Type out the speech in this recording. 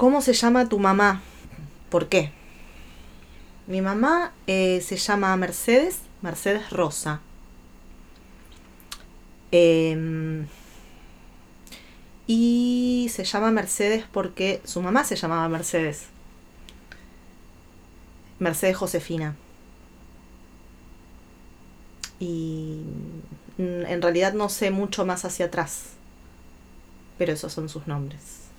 ¿Cómo se llama tu mamá? ¿Por qué? Mi mamá se llama Mercedes, Mercedes Rosa. Eh, y se llama Mercedes porque su mamá se llamaba Mercedes. Mercedes Josefina. Y en realidad no sé mucho más hacia atrás, pero esos son sus nombres.